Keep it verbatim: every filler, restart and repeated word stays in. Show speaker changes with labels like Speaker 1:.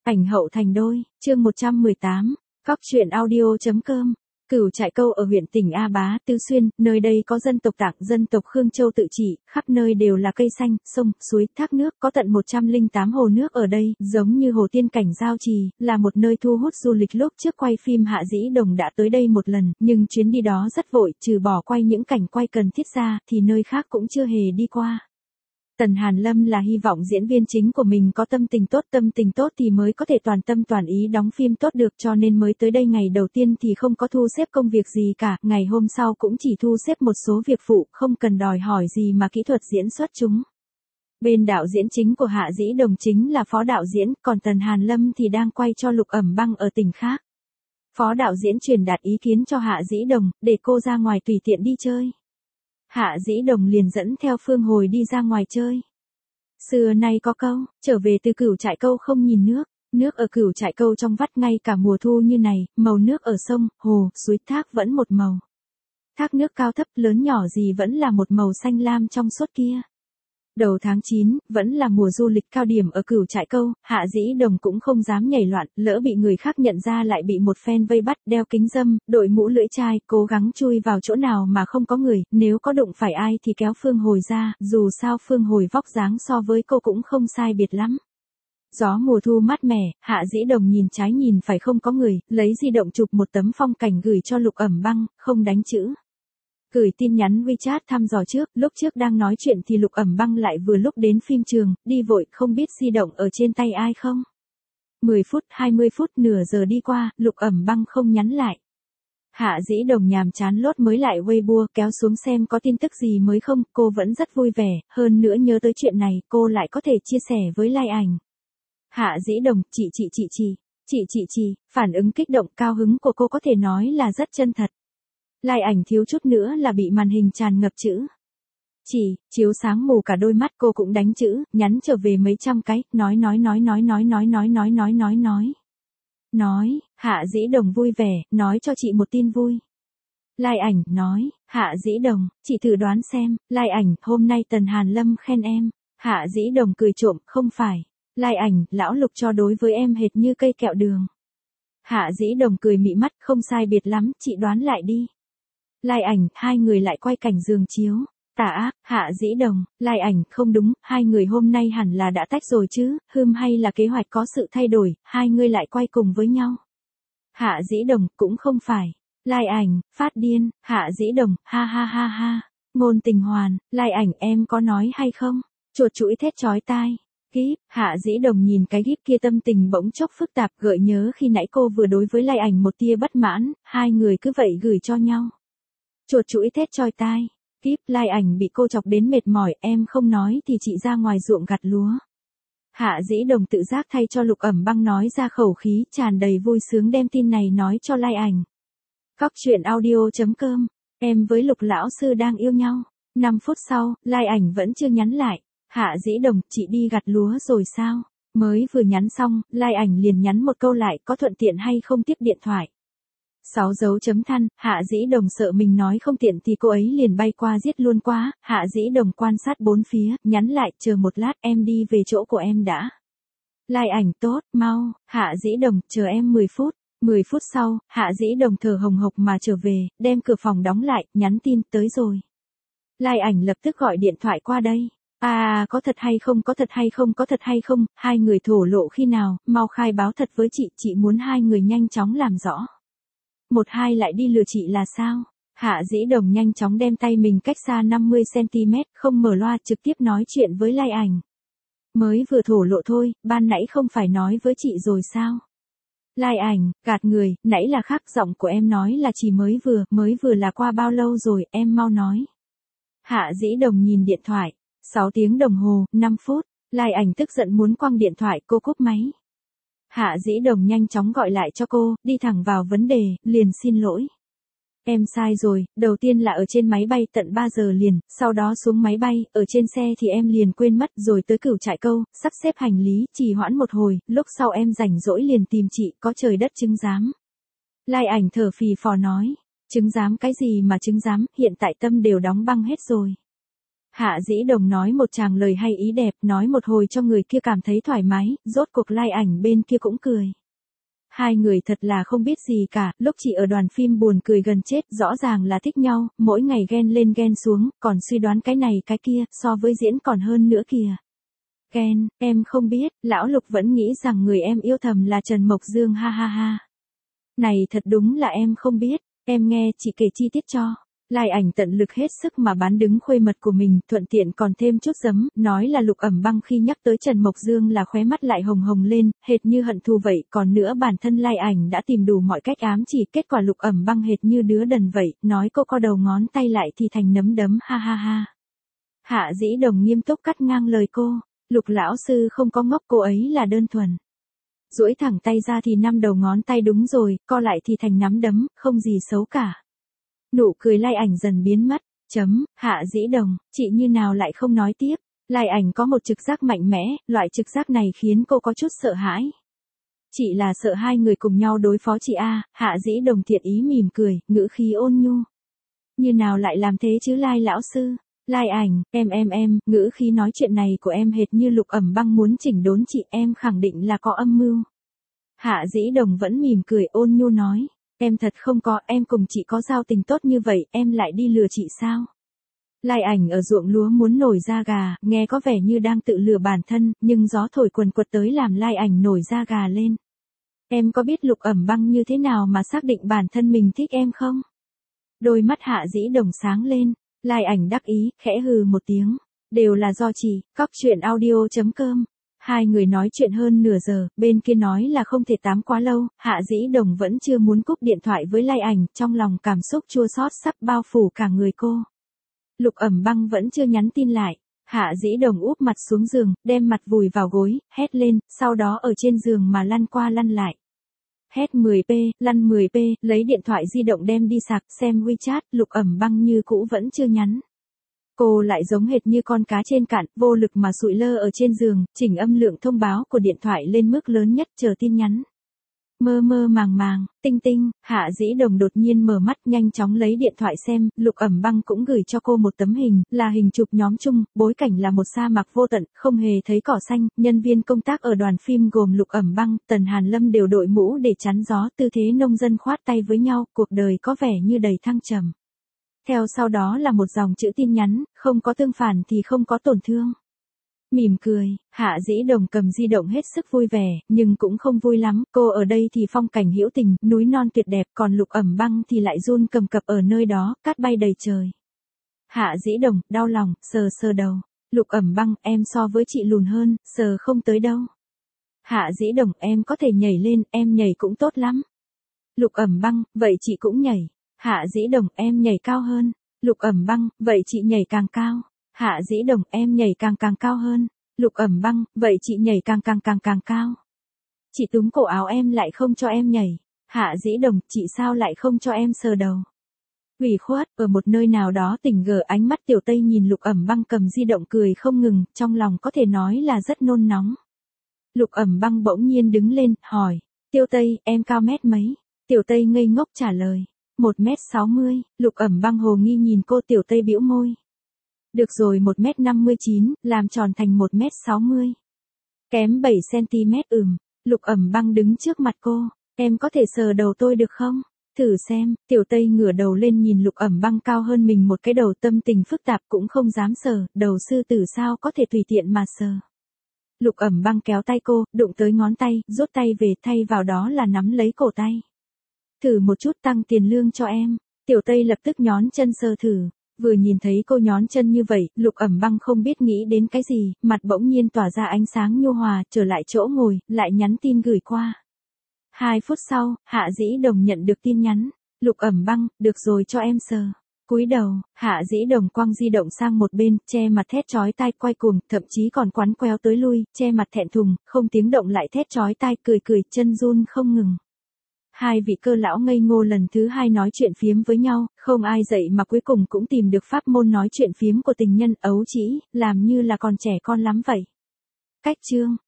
Speaker 1: Ảnh hậu thành đôi, chương một trăm mười tám, cóc truyện audio chấm com. Cửu Trại Câu ở huyện tỉnh A Bá, Tứ Xuyên, nơi đây có dân tộc Tạng, dân tộc Khương Châu tự trị, khắp nơi đều là cây xanh, sông, suối, thác nước, có tận một trăm lẻ tám hồ nước ở đây, giống như hồ Tiên Cảnh Giao Trì, là một nơi thu hút du lịch. Lúc trước quay phim Hạ Dĩ Đồng đã tới đây một lần, nhưng chuyến đi đó rất vội, trừ bỏ quay những cảnh quay cần thiết ra, thì nơi khác cũng chưa hề đi qua. Tần Hàn Lâm là hy vọng diễn viên chính của mình có tâm tình tốt, tâm tình tốt thì mới có thể toàn tâm toàn ý đóng phim tốt được, cho nên mới tới đây. Ngày đầu tiên thì không có thu xếp công việc gì cả, ngày hôm sau cũng chỉ thu xếp một số việc phụ, không cần đòi hỏi gì mà kỹ thuật diễn xuất chúng. Bên đạo diễn chính của Hạ Dĩ Đồng chính là phó đạo diễn, còn Tần Hàn Lâm thì đang quay cho Lục Ẩm Băng ở tỉnh khác. Phó đạo diễn truyền đạt ý kiến cho Hạ Dĩ Đồng, để cô ra ngoài tùy tiện đi chơi. Hạ Dĩ Đồng liền dẫn theo Phương Hồi đi ra ngoài chơi. Xưa nay có câu, trở về từ Cửu Trại Câu không nhìn nước, nước ở Cửu Trại Câu trong vắt, ngay cả mùa thu như này, màu nước ở sông, hồ, suối, thác vẫn một màu. Thác nước cao thấp, lớn nhỏ gì vẫn là một màu xanh lam trong suốt kia. Đầu tháng chín, vẫn là mùa du lịch cao điểm ở Cửu Trại Câu, Hạ Dĩ Đồng cũng không dám nhảy loạn, lỡ bị người khác nhận ra lại bị một phen vây bắt, đeo kính râm, đội mũ lưỡi chai, cố gắng chui vào chỗ nào mà không có người, nếu có đụng phải ai thì kéo Phương Hồi ra, dù sao Phương Hồi vóc dáng so với cô cũng không sai biệt lắm. Gió mùa thu mát mẻ, Hạ Dĩ Đồng nhìn trái nhìn phải không có người, lấy di động chụp một tấm phong cảnh gửi cho Lục Ẩm Băng, không đánh chữ. Gửi tin nhắn WeChat thăm dò trước, lúc trước đang nói chuyện thì Lục Ẩm Băng lại vừa lúc đến phim trường, đi vội, không biết di động ở trên tay ai không. mười phút, hai mươi phút, nửa giờ đi qua, Lục Ẩm Băng không nhắn lại. Hạ Dĩ Đồng nhàm chán lốt mới lại Weibo, kéo xuống xem có tin tức gì mới không, cô vẫn rất vui vẻ, hơn nữa nhớ tới chuyện này, cô lại có thể chia sẻ với Lai Ảnh. Hạ Dĩ Đồng, chị chị chị chị, chị chị chị, phản ứng kích động cao hứng của cô có thể nói là rất chân thật. Lai Ảnh thiếu chút nữa là bị màn hình tràn ngập chữ. Chỉ, chiếu sáng mù cả đôi mắt, cô cũng đánh chữ, nhắn trở về mấy trăm cái, nói nói nói nói nói nói nói nói nói nói nói. Nói, Hạ Dĩ Đồng vui vẻ, nói cho chị một tin vui. Lai Ảnh, nói, Hạ Dĩ Đồng, chị thử đoán xem, Lai Ảnh, hôm nay Tần Hàn Lâm khen em. Hạ Dĩ Đồng cười trộm, không phải. Lai Ảnh, lão Lục cho đối với em hệt như cây kẹo đường. Hạ Dĩ Đồng cười mị mắt, không sai biệt lắm, chị đoán lại đi. Lai Ảnh, hai người lại quay cảnh giường chiếu. Tà ác, Hạ Dĩ Đồng, Lai Ảnh, không đúng, hai người hôm nay hẳn là đã tách rồi chứ, hừm, hay là kế hoạch có sự thay đổi, hai người lại quay cùng với nhau. Hạ Dĩ Đồng, cũng không phải. Lai Ảnh, phát điên, Hạ Dĩ Đồng, ha ha ha ha. Ngôn Tình Hoàn, Lai Ảnh, em có nói hay không? Chuột chũi thét chói tai. Gíp, Hạ Dĩ Đồng nhìn cái gíp kia, tâm tình bỗng chốc phức tạp, gợi nhớ khi nãy cô vừa đối với Lai Ảnh một tia bất mãn, hai người cứ vậy gửi cho nhau. Chuột chũi thét chói tai. Kíp, Lai Ảnh bị cô chọc đến mệt mỏi, em không nói thì chị ra ngoài ruộng gặt lúa. Hạ Dĩ Đồng tự giác thay cho Lục Ẩm Băng nói ra khẩu khí, tràn đầy vui sướng đem tin này nói cho Lai Ảnh. Cóc truyện audio chấm com, em với Lục lão sư đang yêu nhau. năm phút sau, Lai Ảnh vẫn chưa nhắn lại. Hạ Dĩ Đồng, chị đi gặt lúa rồi sao? Mới vừa nhắn xong, Lai Ảnh liền nhắn một câu lại, có thuận tiện hay không tiếp điện thoại. Sáu dấu chấm than, Hạ Dĩ Đồng sợ mình nói không tiện thì cô ấy liền bay qua giết luôn quá. Hạ Dĩ Đồng quan sát bốn phía, nhắn lại, chờ một lát, em đi về chỗ của em đã. Lai Ảnh, tốt, mau. Hạ Dĩ Đồng, chờ em mười phút. mười phút sau, Hạ Dĩ Đồng thở hồng hộc mà trở về, đem cửa phòng đóng lại, nhắn tin, tới rồi. Lai Ảnh lập tức gọi điện thoại qua đây. À, có thật hay không, có thật hay không, có thật hay không, hai người thổ lộ khi nào, mau khai báo thật với chị, chị muốn hai người nhanh chóng làm rõ. Một hai lại đi lừa chị là sao? Hạ Dĩ Đồng nhanh chóng đem tay mình cách xa năm mươi xăng ti mét, không mở loa, trực tiếp nói chuyện với Lai Ảnh. Mới vừa thổ lộ thôi, ban nãy không phải nói với chị rồi sao? Lai Ảnh, gạt người, nãy là khác, giọng của em nói là chỉ mới vừa, mới vừa là qua bao lâu rồi, em mau nói. Hạ Dĩ Đồng nhìn điện thoại, sáu tiếng đồng hồ, năm phút, Lai Ảnh tức giận muốn quăng điện thoại, cô cúp máy. Hạ Dĩ Đồng nhanh chóng gọi lại cho cô, đi thẳng vào vấn đề, liền xin lỗi. Em sai rồi, đầu tiên là ở trên máy bay tận ba giờ liền, sau đó xuống máy bay, ở trên xe thì em liền quên mất, rồi tới Cửu Trại Câu, sắp xếp hành lý, trì hoãn một hồi, lúc sau em rảnh rỗi liền tìm chị, có trời đất chứng giám. Lai Ảnh thở phì phò nói, chứng giám cái gì mà chứng giám, hiện tại tâm đều đóng băng hết rồi. Hạ Dĩ Đồng nói một tràng lời hay ý đẹp, nói một hồi cho người kia cảm thấy thoải mái, rốt cuộc Lai Ảnh bên kia cũng cười. Hai người thật là không biết gì cả, lúc chị ở đoàn phim buồn cười gần chết, rõ ràng là thích nhau, mỗi ngày ghen lên ghen xuống, còn suy đoán cái này cái kia, so với diễn còn hơn nữa kìa. Ghen, em không biết, lão Lục vẫn nghĩ rằng người em yêu thầm là Trần Mộc Dương ha ha ha. Này thật đúng là em không biết, em nghe chị kể chi tiết cho. Lai Ảnh tận lực hết sức mà bán đứng khuê mật của mình, thuận tiện còn thêm chút giấm, nói là Lục Ẩm Băng khi nhắc tới Trần Mộc Dương là khóe mắt lại hồng hồng lên, hệt như hận thù vậy, còn nữa bản thân Lai Ảnh đã tìm đủ mọi cách ám chỉ, kết quả Lục Ẩm Băng hệt như đứa đần vậy, nói cô co đầu ngón tay lại thì thành nấm đấm ha ha ha. Hạ Dĩ Đồng nghiêm túc cắt ngang lời cô, Lục lão sư không có ngốc, cô ấy là đơn thuần. Duỗi thẳng tay ra thì năm đầu ngón tay đúng rồi, co lại thì thành nắm đấm, không gì xấu cả. Nụ cười Lai Ảnh dần biến mất, chấm, Hạ Dĩ Đồng, chị như nào lại không nói tiếp. Lai Ảnh có một trực giác mạnh mẽ, loại trực giác này khiến cô có chút sợ hãi. Chị là sợ hai người cùng nhau đối phó chị a. Hạ Dĩ Đồng thiện ý mỉm cười, ngữ khí ôn nhu. Như nào lại làm thế chứ Lai lão sư? Lai Ảnh, em em em, ngữ khí nói chuyện này của em hệt như Lục Ẩm Băng muốn chỉnh đốn chị, em khẳng định là có âm mưu. Hạ Dĩ Đồng vẫn mỉm cười ôn nhu nói. Em thật không có, em cùng chị có giao tình tốt như vậy, em lại đi lừa chị sao? Lai Ảnh ở ruộng lúa muốn nổi da gà, nghe có vẻ như đang tự lừa bản thân, nhưng gió thổi quần quật tới làm Lai Ảnh nổi da gà lên. Em có biết Lục Ẩm Băng như thế nào mà xác định bản thân mình thích em không? Đôi mắt Hạ Dĩ Đồng sáng lên, Lai Ảnh đắc ý, khẽ hừ một tiếng. Đều là do chị, cóc truyện audio chấm com. Hai người nói chuyện hơn nửa giờ, bên kia nói là không thể tám quá lâu, Hạ Dĩ Đồng vẫn chưa muốn cúp điện thoại với Lai Ảnh, trong lòng cảm xúc chua xót sắp bao phủ cả người cô. Lục Ẩm Băng vẫn chưa nhắn tin lại, Hạ Dĩ Đồng úp mặt xuống giường, đem mặt vùi vào gối, hét lên, sau đó ở trên giường mà lăn qua lăn lại. Hét mười p, lăn mười p, lấy điện thoại di động đem đi sạc, xem WeChat, Lục Ẩm Băng như cũ vẫn chưa nhắn. Cô lại giống hệt như con cá trên cạn, vô lực mà sụi lơ ở trên giường, chỉnh âm lượng thông báo của điện thoại lên mức lớn nhất chờ tin nhắn. Mơ mơ màng màng, tinh tinh, Hạ Dĩ Đồng đột nhiên mở mắt nhanh chóng lấy điện thoại xem, Lục Ẩm Băng cũng gửi cho cô một tấm hình, là hình chụp nhóm chung, bối cảnh là một sa mạc vô tận, không hề thấy cỏ xanh, nhân viên công tác ở đoàn phim gồm Lục Ẩm Băng, Tần Hàn Lâm đều đội mũ để chắn gió, tư thế nông dân khoát tay với nhau, cuộc đời có vẻ như đầy thăng trầm. Theo sau đó là một dòng chữ tin nhắn, không có tương phản thì không có tổn thương. Mỉm cười, Hạ Dĩ Đồng cầm di động hết sức vui vẻ, nhưng cũng không vui lắm, cô ở đây thì phong cảnh hữu tình, núi non tuyệt đẹp, còn Lục Ẩm Băng thì lại run cầm cập ở nơi đó, cát bay đầy trời. Hạ Dĩ Đồng, đau lòng, sờ sờ đầu. Lục Ẩm Băng, em so với chị lùn hơn, sờ không tới đâu. Hạ Dĩ Đồng, em có thể nhảy lên, em nhảy cũng tốt lắm. Lục Ẩm Băng, vậy chị cũng nhảy. Hạ Dĩ Đồng, em nhảy cao hơn. Lục Ẩm Băng, vậy chị nhảy càng cao. Hạ Dĩ Đồng, em nhảy càng càng cao hơn. Lục Ẩm Băng, vậy chị nhảy càng càng càng càng cao. Chị túm cổ áo em lại không cho em nhảy. Hạ Dĩ Đồng, chị sao lại không cho em sờ đầu. Ủy khuất, ở một nơi nào đó tỉnh gờ ánh mắt Tiểu Tây nhìn Lục Ẩm Băng cầm di động cười không ngừng, trong lòng có thể nói là rất nôn nóng. Lục Ẩm Băng bỗng nhiên đứng lên, hỏi, Tiêu Tây, em cao mét mấy? Tiểu Tây ngây ngốc trả lời, một mét sáu mươi, Lục Ẩm Băng hồ nghi nhìn cô. Tiểu Tây bĩu môi. Được rồi, một mét năm mươi chín, làm tròn thành một mét sáu mươi. Kém bảy xăng-ti-mét ừm, Lục Ẩm Băng đứng trước mặt cô, em có thể sờ đầu tôi được không? Thử xem, Tiểu Tây ngửa đầu lên nhìn Lục Ẩm Băng cao hơn mình một cái đầu, tâm tình phức tạp cũng không dám sờ, đầu sư tử sao có thể tùy tiện mà sờ. Lục Ẩm Băng kéo tay cô, đụng tới ngón tay, rút tay về, thay vào đó là nắm lấy cổ tay. Thử một chút, tăng tiền lương cho em. Tiểu Tây lập tức nhón chân sờ thử. Vừa nhìn thấy cô nhón chân như vậy, Lục Ẩm Băng không biết nghĩ đến cái gì, mặt bỗng nhiên tỏa ra ánh sáng nhu hòa, trở lại chỗ ngồi, lại nhắn tin gửi qua. Hai phút sau, Hạ Dĩ Đồng nhận được tin nhắn. Lục Ẩm Băng, được rồi cho em sờ. Cúi đầu, Hạ Dĩ Đồng quăng di động sang một bên, che mặt thét chói tai quay cuồng, thậm chí còn quắn queo tới lui, che mặt thẹn thùng, không tiếng động lại thét chói tai, cười cười, chân run không ngừng. Hai vị cơ lão ngây ngô lần thứ hai nói chuyện phiếm với nhau, không ai dậy mà cuối cùng cũng tìm được pháp môn nói chuyện phiếm của tình nhân ấu trĩ, làm như là còn trẻ con lắm vậy. Cách chương